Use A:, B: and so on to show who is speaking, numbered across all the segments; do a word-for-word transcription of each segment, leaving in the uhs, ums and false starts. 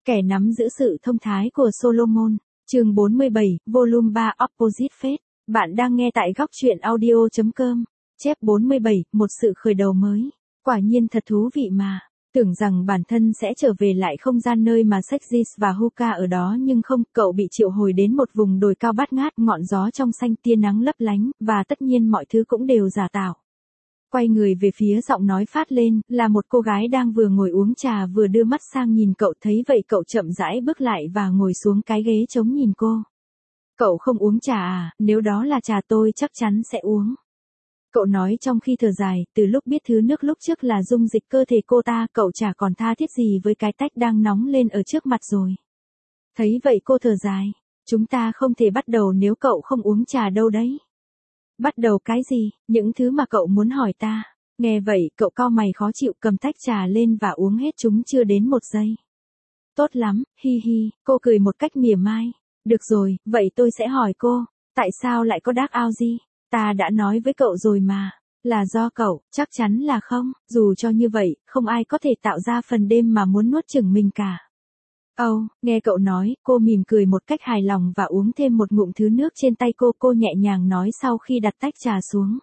A: Kẻ nắm giữ sự thông thái của Solomon, chương bốn mươi bảy, volume ba Opposite Fate. Bạn đang nghe tại góc truyện audio chấm com. Chép bốn mươi bảy, một sự khởi đầu mới. Quả nhiên thật thú vị mà. Tưởng rằng bản thân sẽ trở về lại không gian nơi mà Sexis và Hoka ở đó nhưng không, cậu bị triệu hồi đến một vùng đồi cao bát ngát, ngọn gió trong xanh, tia nắng lấp lánh, và tất nhiên mọi thứ cũng đều giả tạo. Quay người về phía giọng nói phát lên, là một cô gái đang vừa ngồi uống trà vừa đưa mắt sang nhìn cậu, thấy vậy cậu chậm rãi bước lại và ngồi xuống cái ghế trống nhìn cô. Cậu không uống trà à, nếu đó là trà tôi chắc chắn sẽ uống. Cậu nói trong khi thở dài, từ lúc biết thứ nước lúc trước là dung dịch cơ thể cô ta, cậu chả còn tha thiết gì với cái tách đang nóng lên ở trước mặt rồi. Thấy vậy cô thở dài, chúng ta không thể bắt đầu nếu cậu không uống trà đâu đấy. Bắt đầu cái gì, những thứ mà cậu muốn hỏi ta. Nghe vậy, cậu cau mày khó chịu cầm tách trà lên và uống hết chúng chưa đến một giây. Tốt lắm, hi hi, cô cười một cách mỉa mai. Được rồi, vậy tôi sẽ hỏi cô, tại sao lại có Dark Audi? Ta đã nói với cậu rồi mà, là do cậu, chắc chắn là không, dù cho như vậy, không ai có thể tạo ra phần đêm mà muốn nuốt chửng mình cả. Âu, oh, nghe cậu nói, cô mỉm cười một cách hài lòng và uống thêm một ngụm thứ nước trên tay cô, cô nhẹ nhàng nói sau khi đặt tách trà xuống.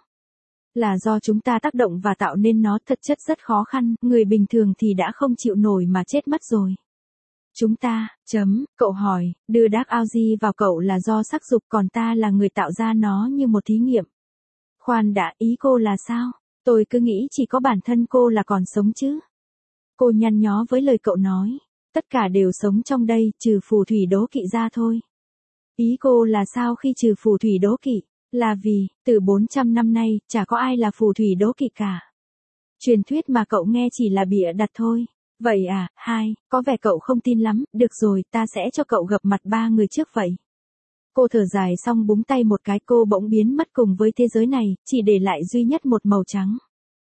A: Là do chúng ta tác động và tạo nên nó, thật chất rất khó khăn, người bình thường thì đã không chịu nổi mà chết mất rồi. Chúng ta, chấm, cậu hỏi, đưa Dark Audi vào cậu là do sắc dục, còn ta là người tạo ra nó như một thí nghiệm. Khoan đã, ý cô là sao? Tôi cứ nghĩ chỉ có bản thân cô là còn sống chứ. Cô nhăn nhó với lời cậu nói. Tất cả đều sống trong đây, trừ phù thủy đố kỵ ra thôi. Ý cô là sao khi trừ phù thủy đố kỵ? Là vì, từ bốn trăm năm nay, chả có ai là phù thủy đố kỵ cả. Truyền thuyết mà cậu nghe chỉ là bịa đặt thôi. Vậy à, hai, có vẻ cậu không tin lắm, được rồi, ta sẽ cho cậu gặp mặt ba người trước vậy. Cô thở dài xong búng tay một cái, cô bỗng biến mất cùng với thế giới này, chỉ để lại duy nhất một màu trắng.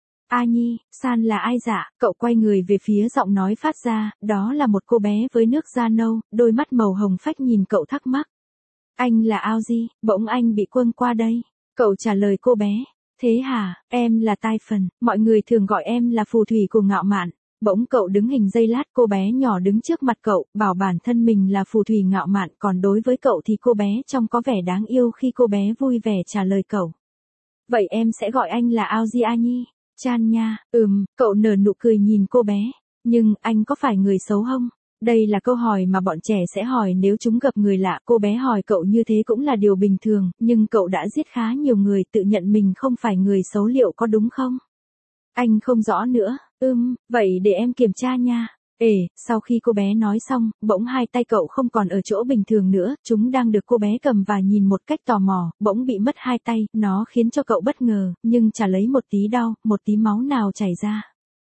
A: A Nhi, San là ai dạ? Cậu quay người về phía giọng nói phát ra, đó là một cô bé với nước da nâu, đôi mắt màu hồng phách nhìn cậu thắc mắc. Anh là Audi, bỗng anh bị quăng qua đây. Cậu trả lời cô bé. Thế hả, em là Typhon, mọi người thường gọi em là phù thủy của ngạo mạn. Bỗng cậu đứng hình giây lát, cô bé nhỏ đứng trước mặt cậu, bảo bản thân mình là phù thủy ngạo mạn, còn đối với cậu thì cô bé trông có vẻ đáng yêu khi cô bé vui vẻ trả lời cậu. Vậy em sẽ gọi anh là Audi A Nhi. Chan nha, ừm, cậu nở nụ cười nhìn cô bé. Nhưng, anh có phải người xấu không? Đây là câu hỏi mà bọn trẻ sẽ hỏi nếu chúng gặp người lạ. Cô bé hỏi cậu như thế cũng là điều bình thường, nhưng cậu đã giết khá nhiều người, tự nhận mình không phải người xấu, liệu có đúng không? Anh không rõ nữa, ưm, vậy để em kiểm tra nha. Ê, sau khi cô bé nói xong, bỗng hai tay cậu không còn ở chỗ bình thường nữa, chúng đang được cô bé cầm và nhìn một cách tò mò, bỗng bị mất hai tay, nó khiến cho cậu bất ngờ, nhưng chả lấy một tí đau, một tí máu nào chảy ra.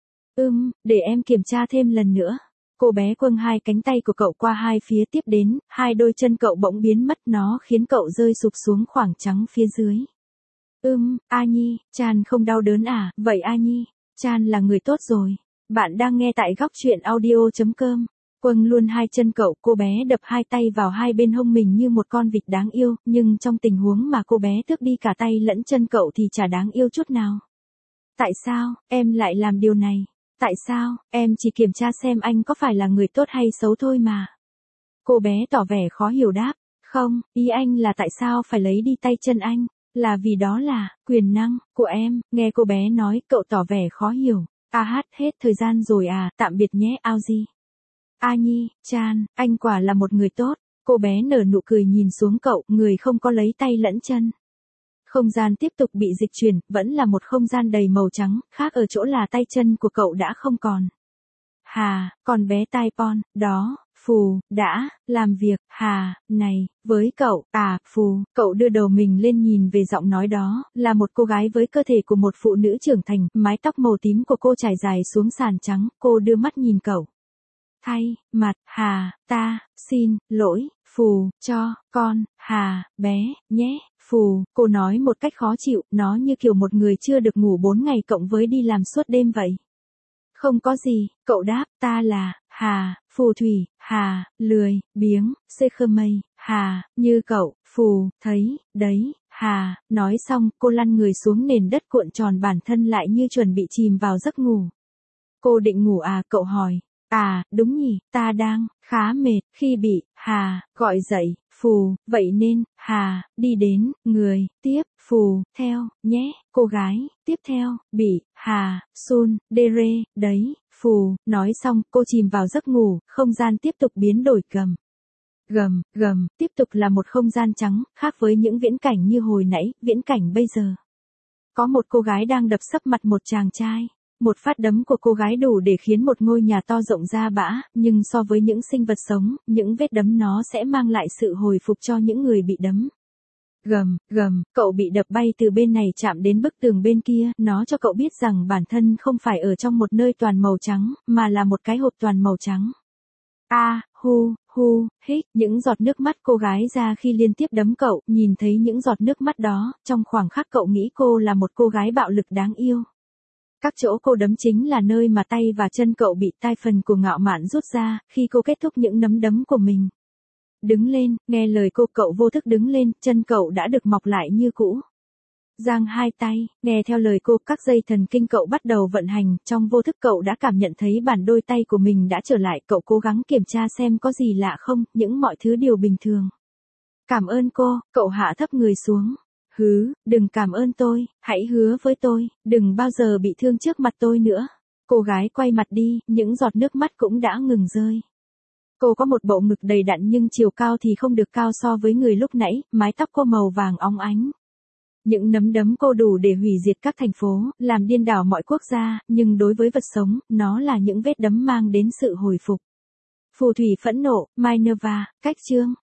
A: Ưm, để em kiểm tra thêm lần nữa. Cô bé quâng hai cánh tay của cậu qua hai phía tiếp đến, hai đôi chân cậu bỗng biến mất, nó khiến cậu rơi sụp xuống khoảng trắng phía dưới. Ưm, A Nhi, Chan không đau đớn à? Vậy A Nhi, Chan là người tốt rồi. Bạn đang nghe tại góc truyện audio chấm com. Quâng luôn hai chân cậu, cô bé đập hai tay vào hai bên hông mình như một con vịt đáng yêu, nhưng trong tình huống mà cô bé tước đi cả tay lẫn chân cậu thì chả đáng yêu chút nào. Tại sao, em lại làm điều này? Tại sao, em chỉ kiểm tra xem anh có phải là người tốt hay xấu thôi mà. Cô bé tỏ vẻ khó hiểu đáp. Không, ý anh là tại sao phải lấy đi tay chân anh? Là vì đó là quyền năng của em. Nghe cô bé nói, cậu tỏ vẻ khó hiểu. A hát, hết thời gian rồi à, tạm biệt nhé Audi. A Nhi, Chan, anh quả là một người tốt. Cô bé nở nụ cười nhìn xuống cậu, người không có lấy tay lẫn chân. Không gian tiếp tục bị dịch chuyển, vẫn là một không gian đầy màu trắng, khác ở chỗ là tay chân của cậu đã không còn. Hà, con bé Typhon, đó, Phù, đã, làm việc, hà, này, với cậu, à, Phù, cậu đưa đầu mình lên nhìn về giọng nói đó, là một cô gái với cơ thể của một phụ nữ trưởng thành, mái tóc màu tím của cô trải dài xuống sàn trắng, cô đưa mắt nhìn cậu. Thay, mặt, hà, ta, xin, lỗi, Phù, cho, con, hà, bé, nhé, Phù, cô nói một cách khó chịu, nó như kiểu một người chưa được ngủ bốn ngày cộng với đi làm suốt đêm vậy. Không có gì, cậu đáp, ta là, hà, phù thủy, hà, lười, biếng, xê khơ mây, hà, như cậu, Phù, thấy, đấy, hà, nói xong, cô lăn người xuống nền đất cuộn tròn bản thân lại như chuẩn bị chìm vào giấc ngủ. Cô định ngủ à, cậu hỏi. À, đúng nhỉ, ta đang, khá mệt, khi bị, hà, gọi dậy, phù, vậy nên, hà, đi đến, người, tiếp, phù, theo, nhé, cô gái, tiếp theo, bị, hà, sun, đê rê, đấy, phù, nói xong, cô chìm vào giấc ngủ, không gian tiếp tục biến đổi gầm. Gầm, gầm, tiếp tục là một không gian trắng, khác với những viễn cảnh như hồi nãy, viễn cảnh bây giờ. Có một cô gái đang đập sấp mặt một chàng trai. Một phát đấm của cô gái đủ để khiến một ngôi nhà to rộng ra bã, nhưng so với những sinh vật sống, những vết đấm nó sẽ mang lại sự hồi phục cho những người bị đấm. Gầm, gầm, cậu bị đập bay từ bên này chạm đến bức tường bên kia, nó cho cậu biết rằng bản thân không phải ở trong một nơi toàn màu trắng, mà là một cái hộp toàn màu trắng. A, hu, hu, hít, những giọt nước mắt cô gái ra khi liên tiếp đấm cậu, nhìn thấy những giọt nước mắt đó, trong khoảng khắc cậu nghĩ cô là một cô gái bạo lực đáng yêu. Các chỗ cô đấm chính là nơi mà tay và chân cậu bị tai phần của ngạo mạn rút ra, khi cô kết thúc những nắm đấm của mình. Đứng lên, nghe lời cô, cậu vô thức đứng lên, chân cậu đã được mọc lại như cũ. Giang hai tay, nghe theo lời cô, các dây thần kinh cậu bắt đầu vận hành, trong vô thức cậu đã cảm nhận thấy bản đôi tay của mình đã trở lại, cậu cố gắng kiểm tra xem có gì lạ không, những mọi thứ đều bình thường. Cảm ơn cô, cậu hạ thấp người xuống. Hứ, đừng cảm ơn tôi, hãy hứa với tôi, đừng bao giờ bị thương trước mặt tôi nữa. Cô gái quay mặt đi, những giọt nước mắt cũng đã ngừng rơi. Cô có một bộ ngực đầy đặn nhưng chiều cao thì không được cao so với người lúc nãy, mái tóc cô màu vàng óng ánh. Những nắm đấm cô đủ để hủy diệt các thành phố, làm điên đảo mọi quốc gia, nhưng đối với vật sống, nó là những vết đấm mang đến sự hồi phục. Phù thủy phẫn nộ, Minerva, cách chương.